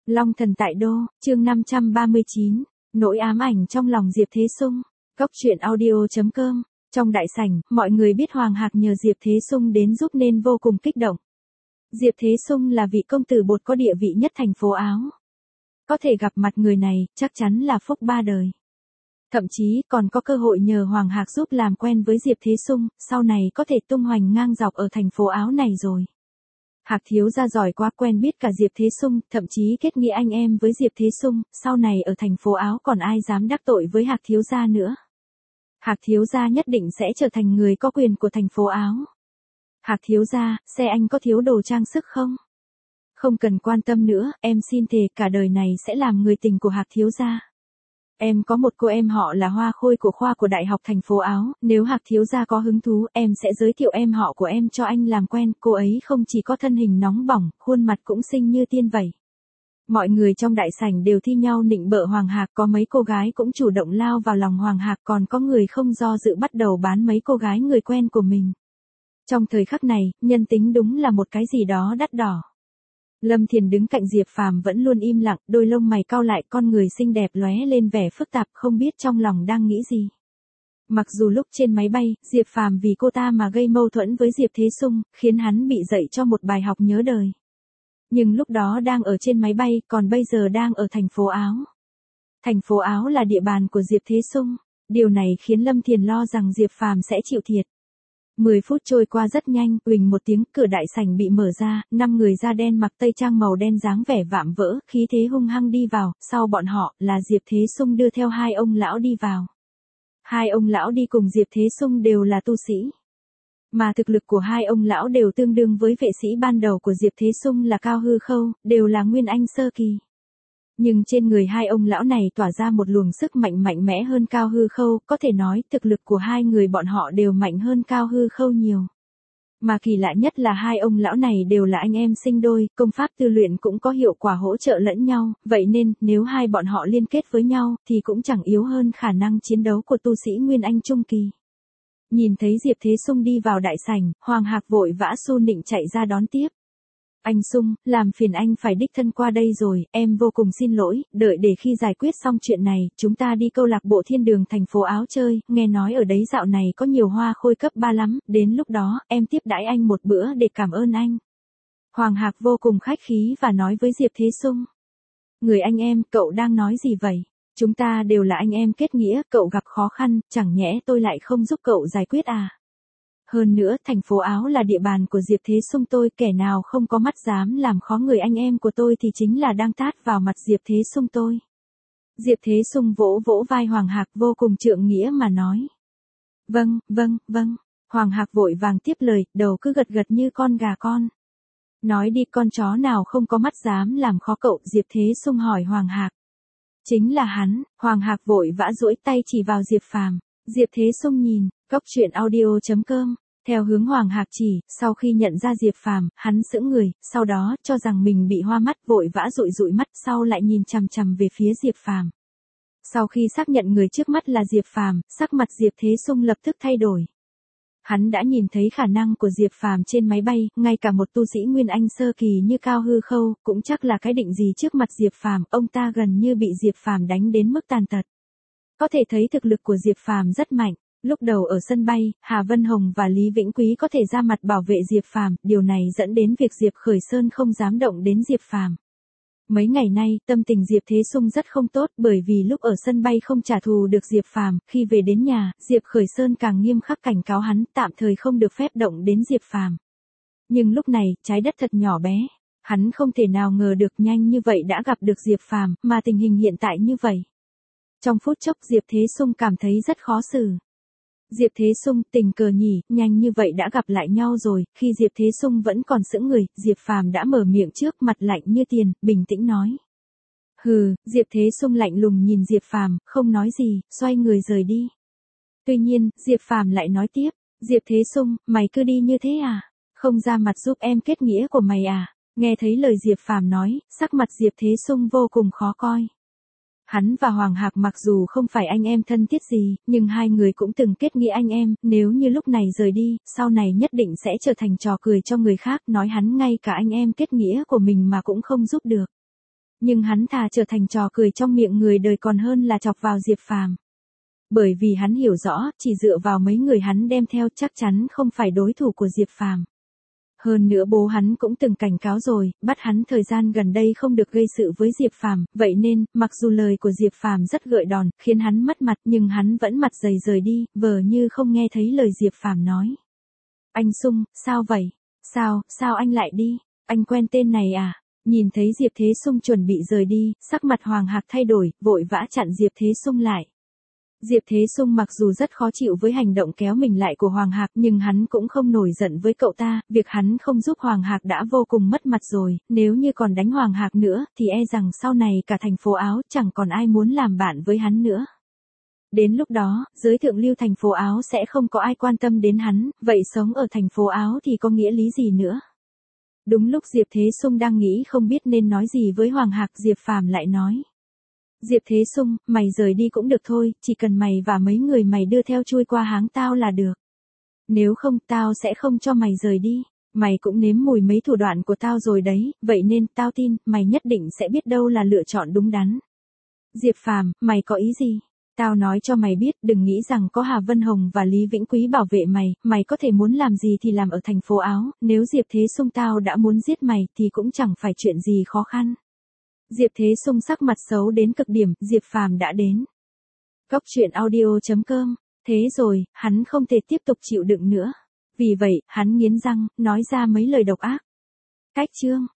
Long thần tại đô, chương 539, nỗi ám ảnh trong lòng Diệp Thế Sung. Cốc truyện audio.com. Trong đại sảnh, mọi người biết Hoàng Hạc nhờ Diệp Thế Sung đến giúp nên vô cùng kích động. Diệp Thế Sung là vị công tử bột có địa vị nhất thành phố Áo. Có thể gặp mặt người này, chắc chắn là phúc ba đời. Thậm chí còn có cơ hội nhờ Hoàng Hạc giúp làm quen với Diệp Thế Sung, sau này có thể tung hoành ngang dọc ở thành phố Áo này rồi. Hạc thiếu gia giỏi quá, quen biết cả Diệp Thế Sung, thậm chí kết nghĩa anh em với Diệp Thế Sung, sau này ở thành phố Áo còn ai dám đắc tội với Hạc thiếu gia nữa. Hạc thiếu gia nhất định sẽ trở thành người có quyền của thành phố Áo. Hạc thiếu gia, xe anh có thiếu đồ trang sức không? Không cần quan tâm nữa, em xin thề cả đời này sẽ làm người tình của Hạc thiếu gia. Em có một cô em họ là Hoa Khôi của khoa của Đại học thành phố Áo, nếu Hạc thiếu gia có hứng thú, em sẽ giới thiệu em họ của em cho anh làm quen, cô ấy không chỉ có thân hình nóng bỏng, khuôn mặt cũng xinh như tiên vậy. Mọi người trong đại sảnh đều thi nhau nịnh bợ Hoàng Hạc, có mấy cô gái cũng chủ động lao vào lòng Hoàng Hạc, còn có người không do dự bắt đầu bán mấy cô gái người quen của mình. Trong thời khắc này, nhân tính đúng là một cái gì đó đắt đỏ. Lâm Thiền đứng cạnh Diệp Phàm vẫn luôn im lặng, đôi lông mày cau lại, con người xinh đẹp lóe lên vẻ phức tạp, không biết trong lòng đang nghĩ gì. Mặc dù lúc trên máy bay, Diệp Phàm vì cô ta mà gây mâu thuẫn với Diệp Thế Sung, khiến hắn bị dạy cho một bài học nhớ đời. Nhưng lúc đó đang ở trên máy bay, còn bây giờ đang ở thành phố Áo. Thành phố Áo là địa bàn của Diệp Thế Sung. Điều này khiến Lâm Thiền lo rằng Diệp Phàm sẽ chịu thiệt. 10 phút trôi qua rất nhanh, uỳnh một tiếng, cửa đại sảnh bị mở ra, 5 người da đen mặc tây trang màu đen dáng vẻ vạm vỡ, khí thế hung hăng đi vào, sau bọn họ là Diệp Thế Sung đưa theo hai ông lão đi vào. Hai ông lão đi cùng Diệp Thế Sung đều là tu sĩ. Mà thực lực của hai ông lão đều tương đương với vệ sĩ ban đầu của Diệp Thế Sung là Cao Hư Khâu, đều là Nguyên Anh sơ kỳ. Nhưng trên người hai ông lão này tỏa ra một luồng sức mạnh mạnh mẽ hơn Cao Hư Khâu, có thể nói thực lực của hai người bọn họ đều mạnh hơn Cao Hư Khâu nhiều. Mà kỳ lạ nhất là hai ông lão này đều là anh em sinh đôi, công pháp tu luyện cũng có hiệu quả hỗ trợ lẫn nhau, vậy nên nếu hai bọn họ liên kết với nhau thì cũng chẳng yếu hơn khả năng chiến đấu của tu sĩ Nguyên Anh trung kỳ. Nhìn thấy Diệp Thế Sung đi vào đại sảnh, Hoàng Hạc vội vã su nịnh chạy ra đón tiếp. Anh Sung, làm phiền anh phải đích thân qua đây rồi, em vô cùng xin lỗi, đợi để khi giải quyết xong chuyện này, chúng ta đi câu lạc bộ Thiên Đường thành phố Áo chơi, nghe nói ở đấy dạo này có nhiều hoa khôi cấp 3 lắm, đến lúc đó, em tiếp đãi anh một bữa để cảm ơn anh. Hoàng Hạc vô cùng khách khí và nói với Diệp Thế Sung. Người anh em, cậu đang nói gì vậy? Chúng ta đều là anh em kết nghĩa, cậu gặp khó khăn, chẳng nhẽ tôi lại không giúp cậu giải quyết à? Hơn nữa, thành phố Áo là địa bàn của Diệp Thế Sung tôi, kẻ nào không có mắt dám làm khó người anh em của tôi thì chính là đang tát vào mặt Diệp Thế Sung tôi. Diệp Thế Sung vỗ vỗ vai Hoàng Hạc vô cùng trượng nghĩa mà nói. Vâng. Hoàng Hạc vội vàng tiếp lời, đầu cứ gật gật như con gà con. Nói đi, con chó nào không có mắt dám làm khó cậu? Diệp Thế Sung hỏi Hoàng Hạc. Chính là hắn. Hoàng Hạc vội vã duỗi tay chỉ vào Diệp Phàm. Diệp Thế Sung nhìn, cốc truyện audio.com, theo hướng Hoàng Hạc chỉ, sau khi nhận ra Diệp Phàm, hắn sững người, sau đó cho rằng mình bị hoa mắt, vội vã dụi mắt, sau lại nhìn chằm chằm về phía Diệp Phàm. Sau khi xác nhận người trước mắt là Diệp Phàm, sắc mặt Diệp Thế Sung lập tức thay đổi. Hắn đã nhìn thấy khả năng của Diệp Phàm trên máy bay, ngay cả một tu sĩ Nguyên Anh sơ kỳ như Cao Hư Khâu, cũng chắc là cái định gì trước mặt Diệp Phàm, ông ta gần như bị Diệp Phàm đánh đến mức tàn tật. Có thể thấy thực lực của Diệp Phàm rất mạnh. Lúc đầu ở sân bay, Hà Vân Hồng và Lý Vĩnh Quý có thể ra mặt bảo vệ Diệp Phàm, điều này dẫn đến việc Diệp Khởi Sơn không dám động đến Diệp Phàm. Mấy ngày nay, tâm tình Diệp Thế Sung rất không tốt, bởi vì lúc ở sân bay không trả thù được Diệp Phàm, khi về đến nhà, Diệp Khởi Sơn càng nghiêm khắc cảnh cáo hắn, tạm thời không được phép động đến Diệp Phàm. Nhưng lúc này, trái đất thật nhỏ bé, hắn không thể nào ngờ được nhanh như vậy đã gặp được Diệp Phàm, mà tình hình hiện tại như vậy. Trong phút chốc Diệp Thế Sung cảm thấy rất khó xử. Diệp Thế Sung, tình cờ nhỉ, nhanh như vậy đã gặp lại nhau rồi. Khi Diệp Thế Sung vẫn còn sững người, Diệp Phàm đã mở miệng trước, mặt lạnh như tiền, bình tĩnh nói. Hừ, Diệp Thế Sung lạnh lùng nhìn Diệp Phàm, không nói gì, xoay người rời đi. Tuy nhiên, Diệp Phàm lại nói tiếp, Diệp Thế Sung, mày cứ đi như thế à? Không ra mặt giúp em kết nghĩa của mày à? Nghe thấy lời Diệp Phàm nói, sắc mặt Diệp Thế Sung vô cùng khó coi. Hắn và Hoàng Hạc mặc dù không phải anh em thân thiết gì, nhưng hai người cũng từng kết nghĩa anh em, nếu như lúc này rời đi, sau này nhất định sẽ trở thành trò cười cho người khác, nói hắn ngay cả anh em kết nghĩa của mình mà cũng không giúp được. Nhưng hắn thà trở thành trò cười trong miệng người đời còn hơn là chọc vào Diệp Phàm. Bởi vì hắn hiểu rõ, chỉ dựa vào mấy người hắn đem theo chắc chắn không phải đối thủ của Diệp Phàm. Hơn nữa bố hắn cũng từng cảnh cáo rồi, bắt hắn thời gian gần đây không được gây sự với Diệp Phàm, vậy nên, mặc dù lời của Diệp Phàm rất gợi đòn, khiến hắn mất mặt, nhưng hắn vẫn mặt dày rời đi, vờ như không nghe thấy lời Diệp Phàm nói. Anh Sung, sao vậy? Sao anh lại đi? Anh quen tên này à? Nhìn thấy Diệp Thế Sung chuẩn bị rời đi, sắc mặt Hoàng Hạc thay đổi, vội vã chặn Diệp Thế Sung lại. Diệp Thế Sung mặc dù rất khó chịu với hành động kéo mình lại của Hoàng Hạc nhưng hắn cũng không nổi giận với cậu ta, việc hắn không giúp Hoàng Hạc đã vô cùng mất mặt rồi, nếu như còn đánh Hoàng Hạc nữa thì e rằng sau này cả thành phố Áo chẳng còn ai muốn làm bạn với hắn nữa. Đến lúc đó, giới thượng lưu thành phố Áo sẽ không có ai quan tâm đến hắn, vậy sống ở thành phố Áo thì có nghĩa lý gì nữa. Đúng lúc Diệp Thế Sung đang nghĩ không biết nên nói gì với Hoàng Hạc, Diệp Phàm lại nói. Diệp Thế Sung, mày rời đi cũng được thôi, chỉ cần mày và mấy người mày đưa theo chui qua háng tao là được. Nếu không tao sẽ không cho mày rời đi, mày cũng nếm mùi mấy thủ đoạn của tao rồi đấy, vậy nên tao tin, mày nhất định sẽ biết đâu là lựa chọn đúng đắn. Diệp Phàm, mày có ý gì? Tao nói cho mày biết, đừng nghĩ rằng có Hà Vân Hồng và Lý Vĩnh Quý bảo vệ mày, mày có thể muốn làm gì thì làm ở thành phố Áo, nếu Diệp Thế Sung tao đã muốn giết mày thì cũng chẳng phải chuyện gì khó khăn. Diệp Thế Sung sắc mặt xấu đến cực điểm, Diệp Phàm đã đến. Góc truyện audio.com, thế rồi, hắn không thể tiếp tục chịu đựng nữa. Vì vậy, hắn nghiến răng, nói ra mấy lời độc ác. Cách chương